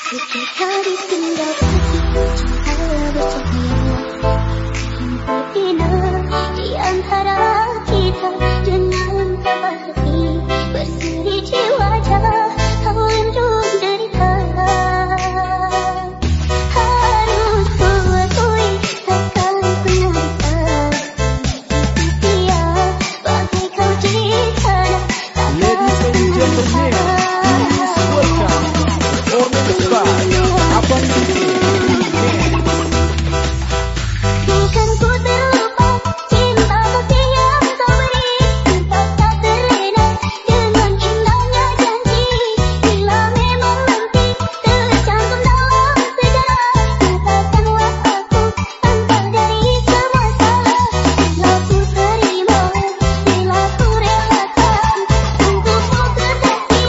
Ketika ditinggal hati, cinta bercahaya berbina di antara kita. Jangan tabah hati, berseri di wajah, kau lindung derita. Harus ku akui, takkan pernah bisa setia bagi kau di sana. Ladies and gentlemen, please welcome performance by Abang DJ Remix. Bukan ku terlupa cinta kasih yang kau beri, entah tak terlena dengan indahnya janji. Bila memang nanti tercantum dalam sejarah, katakanlah aku entah dari semua salah. Bila ku terima, bila ku relakan untuk ku kekasih.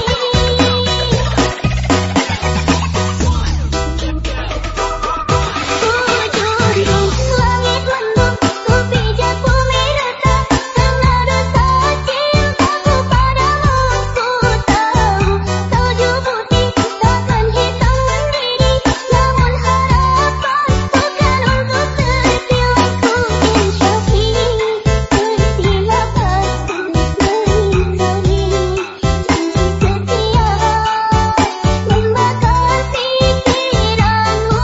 Ujung langit mendung, ku pijak bumi rata, karena dosa cintaku padamu. Ku tahu kau jubuti, takkan hitam mendidih, namun harapan bukan untuk tersilaku. Insyafi persilahkan mengingkari janji setia membakar pikiranmu.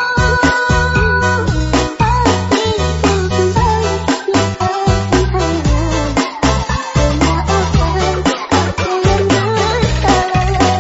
Pasti ku kembali lupakan hanya memaafkan aku yang bersalah.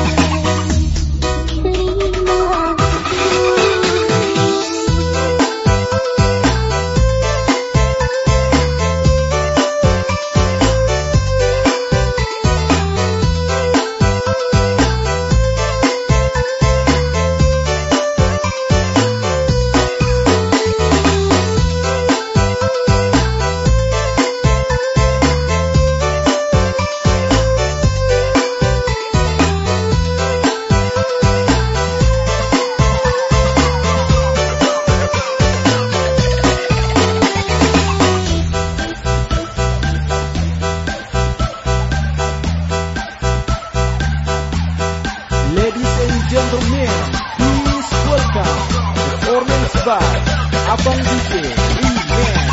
Ladies and gentlemen, please welcome performance by Abang DJ Remix.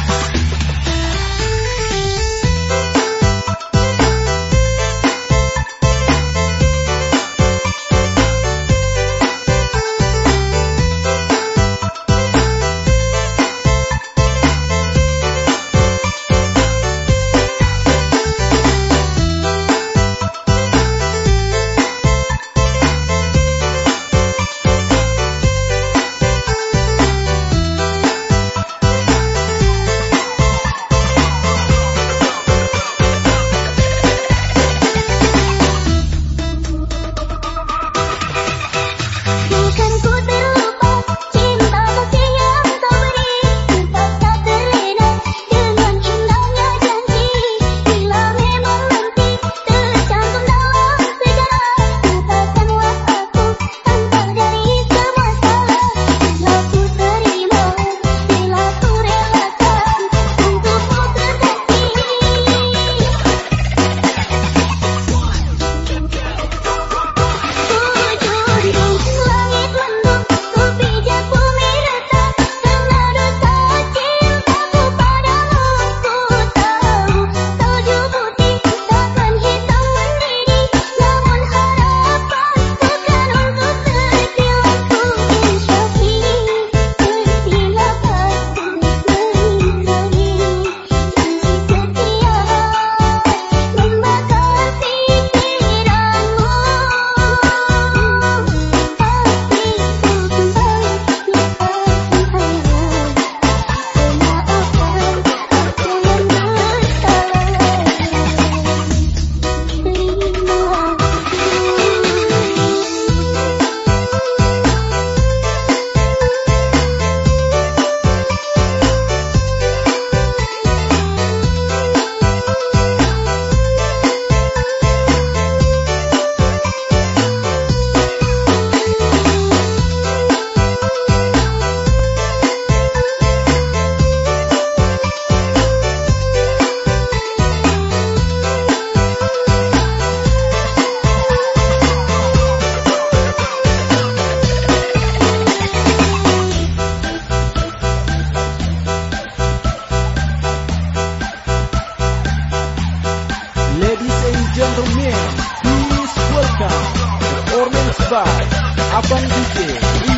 Abang DJ